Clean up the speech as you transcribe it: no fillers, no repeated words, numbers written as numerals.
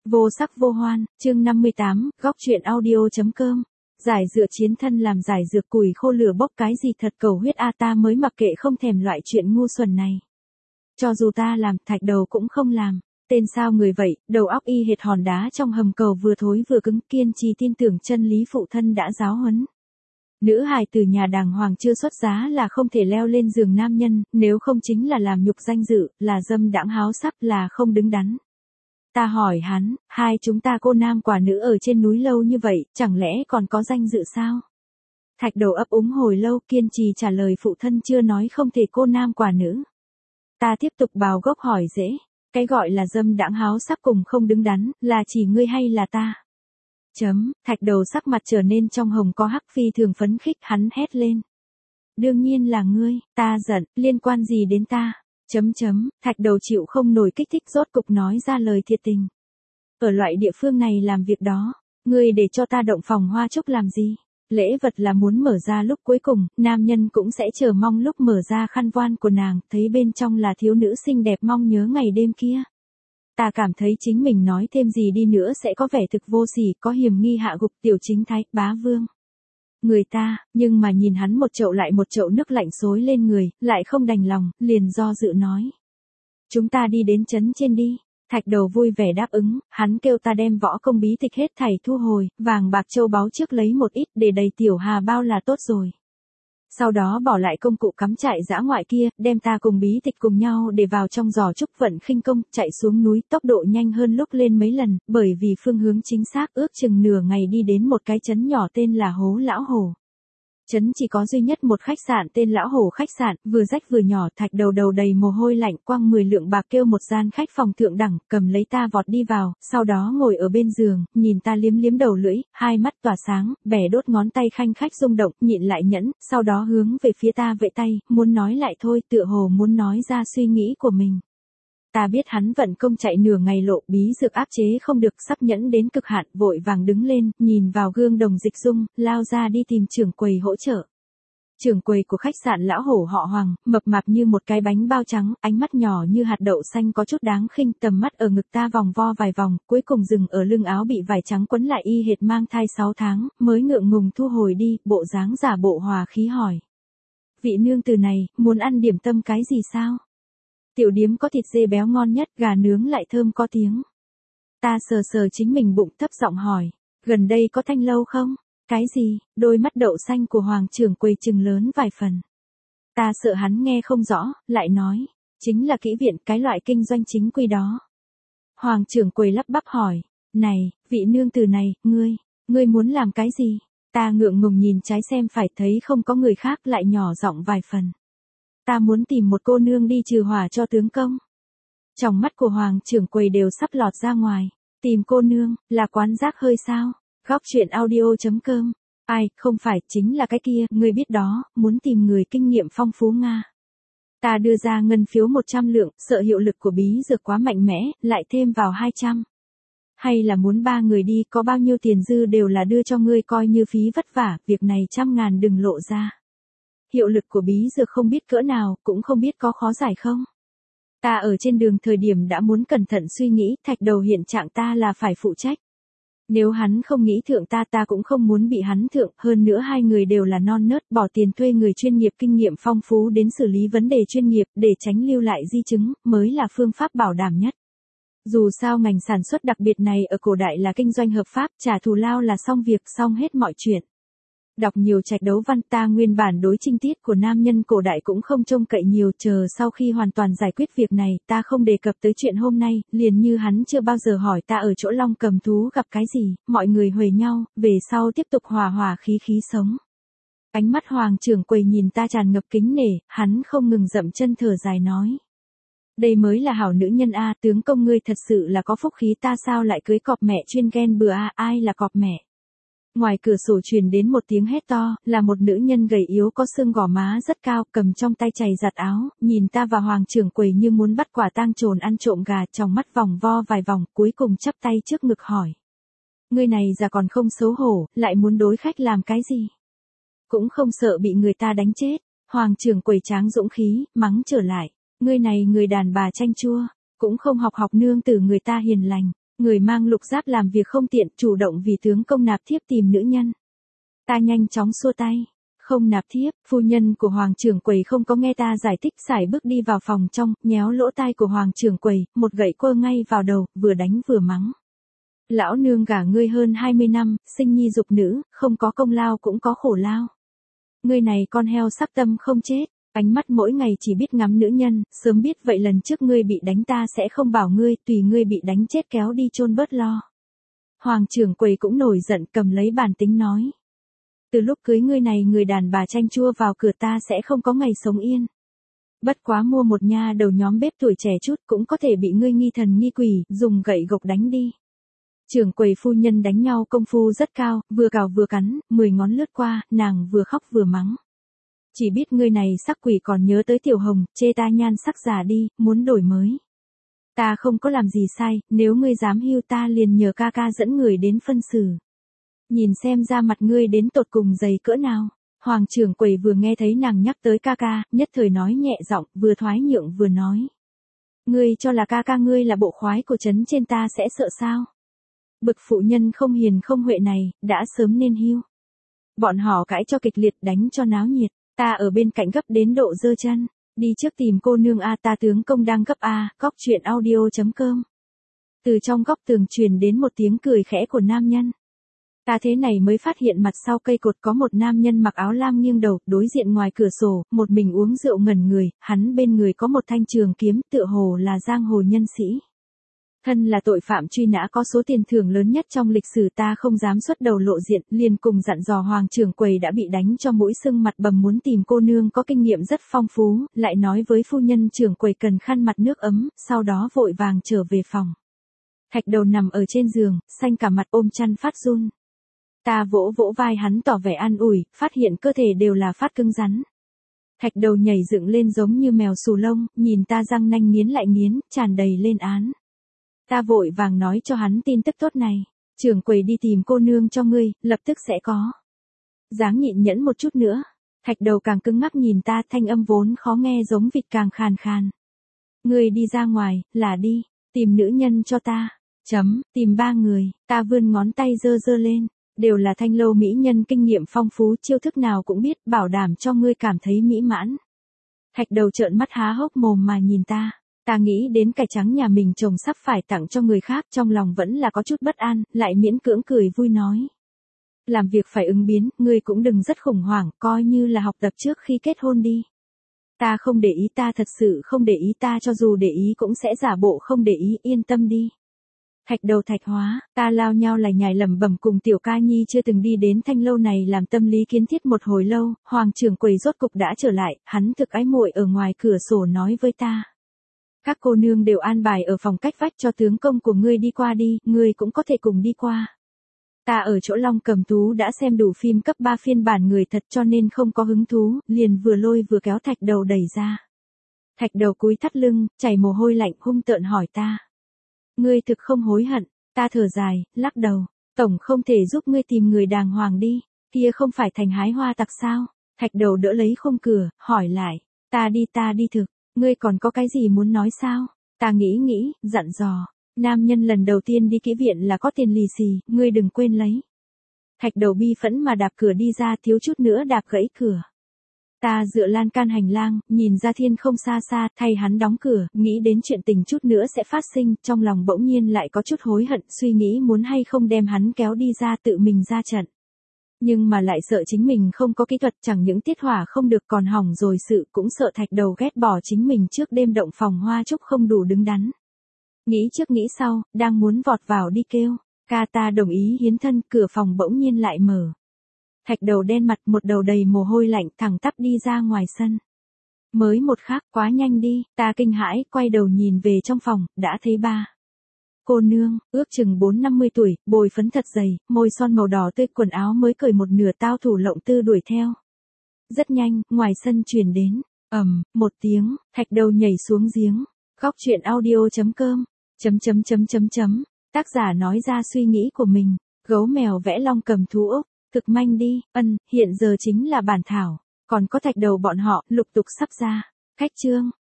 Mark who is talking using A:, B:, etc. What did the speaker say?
A: Vô sắc vô hoan, chương 58, góc truyện audio.com. Giải dựa chiến thân làm giải dược củi khô lửa bốc cái gì thật cầu huyết a ta mới mặc kệ không thèm loại chuyện ngu xuẩn này. Cho dù ta làm, thạch đầu cũng không làm. Tên sao người vậy, đầu óc y hệt hòn đá trong hầm cầu vừa thối vừa cứng, kiên trì tin tưởng chân lý phụ thân đã giáo huấn. Nữ hài từ nhà đàng hoàng chưa xuất giá là không thể leo lên giường nam nhân, nếu không chính là làm nhục danh dự, là dâm đãng háo sắc, là không đứng đắn. Ta hỏi hắn, hai chúng ta cô nam quả nữ ở trên núi lâu như vậy, chẳng lẽ còn có danh dự sao? Thạch đầu ấp úng hồi lâu kiên trì trả lời phụ thân chưa nói không thể cô nam quả nữ. Ta tiếp tục bào gốc hỏi dễ, cái gọi là dâm đãng háo sắc cùng không đứng đắn, là chỉ ngươi hay là ta? Thạch đầu sắc mặt trở nên trong hồng có hắc phi thường phấn khích hắn hét lên. Đương nhiên là ngươi, ta giận, liên quan gì đến ta? Thạch đầu chịu không nổi kích thích rốt cục nói ra lời thiệt tình. Ở loại địa phương này làm việc đó, ngươi để cho ta động phòng hoa chúc làm gì? Lễ vật là muốn mở ra lúc cuối cùng, nam nhân cũng sẽ chờ mong lúc mở ra khăn voan của nàng, thấy bên trong là thiếu nữ xinh đẹp mong nhớ ngày đêm kia. Ta cảm thấy chính mình nói thêm gì đi nữa sẽ có vẻ thực vô sỉ, có hiểm nghi hạ gục tiểu chính thái, bá vương. Người ta, nhưng mà nhìn hắn một chậu lại một chậu nước lạnh xối lên người, lại không đành lòng, liền do dự nói. Chúng ta đi đến trấn trên đi. Thạch đầu vui vẻ đáp ứng, hắn kêu ta đem võ công bí tịch hết thảy thu hồi, vàng bạc châu báu trước lấy một ít để đầy tiểu hà bao là tốt rồi. Sau đó bỏ lại công cụ cắm trại dã ngoại kia, đem ta cùng bí tịch cùng nhau để vào trong giò trúc vận khinh công, chạy xuống núi tốc độ nhanh hơn lúc lên mấy lần, bởi vì phương hướng chính xác ước chừng nửa ngày đi đến một cái trấn nhỏ tên là Hố Lão Hổ. Trấn chỉ có duy nhất một khách sạn tên Lão Hổ khách sạn, vừa rách vừa nhỏ, thạch đầu đầy mồ hôi lạnh quăng 10 lượng bạc kêu một gian khách phòng thượng đẳng, cầm lấy ta vọt đi vào, sau đó ngồi ở bên giường, nhìn ta liếm liếm đầu lưỡi, hai mắt tỏa sáng, bẻ đốt ngón tay khanh khách rung động, nhịn lại nhẫn, sau đó hướng về phía ta vẫy tay, muốn nói lại thôi, tựa hồ muốn nói ra suy nghĩ của mình. Ta biết hắn vận công chạy nửa ngày lộ, bí dược áp chế không được, sắp nhẫn đến cực hạn, vội vàng đứng lên, nhìn vào gương đồng dịch dung, lao ra đi tìm trưởng quầy hỗ trợ. Trưởng quầy của khách sạn Lão Hổ họ Hoàng, mập mạp như một cái bánh bao trắng, ánh mắt nhỏ như hạt đậu xanh có chút đáng khinh, tầm mắt ở ngực ta vòng vo vài vòng, cuối cùng dừng ở lưng áo bị vải trắng quấn lại y hệt mang thai 6 tháng, mới ngượng ngùng thu hồi đi, bộ dáng giả bộ hòa khí hỏi. Vị nương tử này, muốn ăn điểm tâm cái gì sao? Tiểu điếm có thịt dê béo ngon nhất, gà nướng lại thơm có tiếng. Ta sờ sờ chính mình bụng thấp giọng hỏi, gần đây có thanh lâu không? Cái gì? Đôi mắt đậu xanh của Hoàng trưởng quầy trừng lớn vài phần. Ta sợ hắn nghe không rõ, lại nói, chính là kỹ viện, cái loại kinh doanh chính quy đó. Hoàng trưởng quầy lắp bắp hỏi, này, vị nương tử này, ngươi muốn làm cái gì? Ta ngượng ngùng nhìn trái xem phải, thấy không có người khác, lại nhỏ giọng vài phần. Ta muốn tìm một cô nương đi trừ hỏa cho tướng công. Trong mắt của Hoàng trưởng quầy đều sắp lọt ra ngoài. Tìm cô nương, là quán rác hơi sao? Góc truyện audio.com. Ai, không phải, chính là cái kia, ngươi biết đó, muốn tìm người kinh nghiệm phong phú Nga. Ta đưa ra ngân phiếu 100 lượng, sợ hiệu lực của bí dược quá mạnh mẽ, lại thêm vào 200. Hay là muốn 3 người đi, có bao nhiêu tiền dư đều là đưa cho ngươi coi như phí vất vả, việc này 100.000 đừng lộ ra. Hiệu lực của bí dược không biết cỡ nào, cũng không biết có khó giải không. Ta ở trên đường thời điểm đã muốn cẩn thận suy nghĩ, thạch đầu hiện trạng ta là phải phụ trách. Nếu hắn không nghĩ thượng ta cũng không muốn bị hắn thượng, hơn nữa hai người đều là non nớt, bỏ tiền thuê người chuyên nghiệp kinh nghiệm phong phú đến xử lý vấn đề chuyên nghiệp, để tránh lưu lại di chứng, mới là phương pháp bảo đảm nhất. Dù sao ngành sản xuất đặc biệt này ở cổ đại là kinh doanh hợp pháp, trả thù lao là xong việc, xong hết mọi chuyện. Đọc nhiều trạch đấu văn, ta nguyên bản đối trinh tiết của nam nhân cổ đại cũng không trông cậy nhiều, chờ sau khi hoàn toàn giải quyết việc này, ta không đề cập tới chuyện hôm nay, liền như hắn chưa bao giờ hỏi ta ở chỗ Long Cầm Thú gặp cái gì, mọi người huề nhau, về sau tiếp tục hòa hòa khí khí sống. Ánh mắt Hoàng trưởng quầy nhìn ta tràn ngập kính nể, hắn không ngừng dậm chân thở dài nói. Đây mới là hảo nữ nhân a, tướng công ngươi thật sự là có phúc khí, ta sao lại cưới cọp mẹ chuyên ghen bừa a, ai là cọp mẹ? Ngoài cửa sổ truyền đến một tiếng hét to, là một nữ nhân gầy yếu có xương gò má rất cao, cầm trong tay chày giặt áo, nhìn ta và Hoàng trưởng quầy như muốn bắt quả tang trồn ăn trộm gà, trong mắt vòng vo vài vòng, cuối cùng chắp tay trước ngực hỏi. Ngươi này già còn không xấu hổ, lại muốn đối khách làm cái gì? Cũng không sợ bị người ta đánh chết. Hoàng trưởng quầy tráng dũng khí, mắng trở lại. Ngươi này người đàn bà chanh chua, cũng không học nương tử người ta hiền lành. Người mang lục giáp làm việc không tiện, chủ động vì tướng công nạp thiếp tìm nữ nhân. Ta nhanh chóng xua tay. Không nạp thiếp, phu nhân của hoàng trưởng quầy không có nghe ta giải thích, sải bước đi vào phòng trong, nhéo lỗ tai của hoàng trưởng quầy, một gậy quơ ngay vào đầu, vừa đánh vừa mắng. Lão nương gả ngươi hơn 20 năm, sinh nhi dục nữ, không có công lao cũng có khổ lao. Ngươi này con heo sắc tâm không chết, ánh mắt mỗi ngày chỉ biết ngắm nữ nhân, sớm biết vậy lần trước ngươi bị đánh ta sẽ không bảo ngươi, tùy ngươi bị đánh chết kéo đi chôn bớt lo. Hoàng trưởng quầy cũng nổi giận, cầm lấy bàn tính nói. Từ lúc cưới ngươi này người đàn bà chanh chua vào cửa ta sẽ không có ngày sống yên. Bất quá mua một nha đầu nhóm bếp tuổi trẻ chút cũng có thể bị ngươi nghi thần nghi quỷ, dùng gậy gộc đánh đi. Trưởng quầy phu nhân đánh nhau công phu rất cao, vừa cào vừa cắn, 10 ngón lướt qua, nàng vừa khóc vừa mắng. Chỉ biết ngươi này sắc quỷ còn nhớ tới tiểu hồng, chê ta nhan sắc già đi, muốn đổi mới. Ta không có làm gì sai, nếu ngươi dám hưu ta liền nhờ ca ca dẫn người đến phân xử. Nhìn xem ra mặt ngươi đến tột cùng dày cỡ nào. Hoàng trưởng quầy vừa nghe thấy nàng nhắc tới ca ca, nhất thời nói nhẹ giọng, vừa thoái nhượng vừa nói. Ngươi cho là ca ca ngươi là bộ khoái của trấn trên ta sẽ sợ sao? Bực phụ nhân không hiền không huệ này, đã sớm nên hưu. Bọn họ cãi cho kịch liệt, đánh cho náo nhiệt, ta ở bên cạnh gấp đến độ giơ chân, đi trước tìm cô nương a, ta tướng công đang gấp a. Góc chuyện audio.com. Từ trong góc tường truyền đến một tiếng cười khẽ của nam nhân. Ta thế này mới phát hiện mặt sau cây cột có một nam nhân mặc áo lam nghiêng đầu, đối diện ngoài cửa sổ, một mình uống rượu ngẩn người, hắn bên người có một thanh trường kiếm, tựa hồ là giang hồ nhân sĩ. Thân là tội phạm truy nã có số tiền thưởng lớn nhất trong lịch sử, ta không dám xuất đầu lộ diện, liền cùng dặn dò hoàng trưởng quầy đã bị đánh cho mũi sưng mặt bầm muốn tìm cô nương có kinh nghiệm rất phong phú, lại nói với phu nhân trưởng quầy cần khăn mặt nước ấm, sau đó vội vàng trở về phòng. Thạch Đầu nằm ở trên giường, xanh cả mặt ôm chăn phát run. Ta vỗ vỗ vai hắn tỏ vẻ an ủi, phát hiện cơ thể đều là phát cứng rắn. Thạch Đầu nhảy dựng lên giống như mèo xù lông, nhìn ta răng nanh nghiến lại nghiến, tràn đầy lên án. Ta vội vàng nói cho hắn tin tức tốt này, trưởng quầy đi tìm cô nương cho ngươi, lập tức sẽ có. Dáng nhịn nhẫn một chút nữa. Thạch Đầu càng cứng ngắc nhìn ta, thanh âm vốn khó nghe giống vịt càng khàn khàn. Ngươi đi ra ngoài, là đi, tìm nữ nhân cho ta. Tìm 3 người, ta vươn ngón tay giơ giơ lên, đều là thanh lâu mỹ nhân kinh nghiệm phong phú, chiêu thức nào cũng biết, bảo đảm cho ngươi cảm thấy mỹ mãn. Thạch Đầu trợn mắt há hốc mồm mà nhìn ta. Ta nghĩ đến cải trắng nhà mình chồng sắp phải tặng cho người khác, trong lòng vẫn là có chút bất an, lại miễn cưỡng cười vui nói. Làm việc phải ứng biến, ngươi cũng đừng rất khủng hoảng, coi như là học tập trước khi kết hôn đi. Ta không để ý, ta thật sự không để ý, ta cho dù để ý cũng sẽ giả bộ không để ý, yên tâm đi. Thạch Đầu Thạch Hóa, ta lao nhau lải nhải lẩm bẩm cùng tiểu ca nhi chưa từng đi đến thanh lâu này làm tâm lý kiến thiết một hồi lâu, hoàng trưởng quầy rốt cục đã trở lại, hắn thực ái muội ở ngoài cửa sổ nói với ta. Các cô nương đều an bài ở phòng cách vách cho tướng công của ngươi đi qua đi, ngươi cũng có thể cùng đi qua. Ta ở chỗ Long Cầm Tú đã xem đủ phim cấp 3 phiên bản người thật cho nên không có hứng thú, liền vừa lôi vừa kéo Thạch Đầu đẩy ra. Thạch Đầu cúi thắt lưng, chảy mồ hôi lạnh hung tợn hỏi ta. Ngươi thực không hối hận, ta thở dài, lắc đầu, tổng không thể giúp ngươi tìm người đàng hoàng đi, kia không phải thành hái hoa tặc sao? Thạch Đầu đỡ lấy khung cửa, hỏi lại, ta đi thực. Ngươi còn có cái gì muốn nói sao? Ta nghĩ, dặn dò. Nam nhân lần đầu tiên đi kỹ viện là có tiền lì xì, ngươi đừng quên lấy. Thạch Đầu bi phẫn mà đạp cửa đi ra, thiếu chút nữa đạp gãy cửa. Ta dựa lan can hành lang, nhìn ra thiên không xa xa, thay hắn đóng cửa, nghĩ đến chuyện tình chút nữa sẽ phát sinh, trong lòng bỗng nhiên lại có chút hối hận, suy nghĩ muốn hay không đem hắn kéo đi ra tự mình ra trận. Nhưng mà lại sợ chính mình không có kỹ thuật, chẳng những tiết hỏa không được còn hỏng rồi sự, cũng sợ Thạch Đầu ghét bỏ chính mình trước đêm động phòng hoa trúc không đủ đứng đắn. Nghĩ trước nghĩ sau, đang muốn vọt vào đi kêu, ca ta đồng ý hiến thân, cửa phòng bỗng nhiên lại mở. Thạch Đầu đen mặt, một đầu đầy mồ hôi lạnh, thẳng tắp đi ra ngoài sân. Mới một khắc, quá nhanh đi, ta kinh hãi, quay đầu nhìn về trong phòng, đã thấy ba. Cô nương, ước chừng 4-50 tuổi, bồi phấn thật dày, môi son màu đỏ tươi, quần áo mới cởi một nửa, tao thủ lộng tư đuổi theo. Rất nhanh, ngoài sân truyền đến, một tiếng, Thạch Đầu nhảy xuống giếng. Góc chuyện audio.com. Tác giả nói ra suy nghĩ của mình, gấu mèo vẽ Long Cầm Thú Úc, thực manh đi, hiện giờ chính là bản thảo, còn có Thạch Đầu bọn họ, lục tục sắp ra. Khách chương.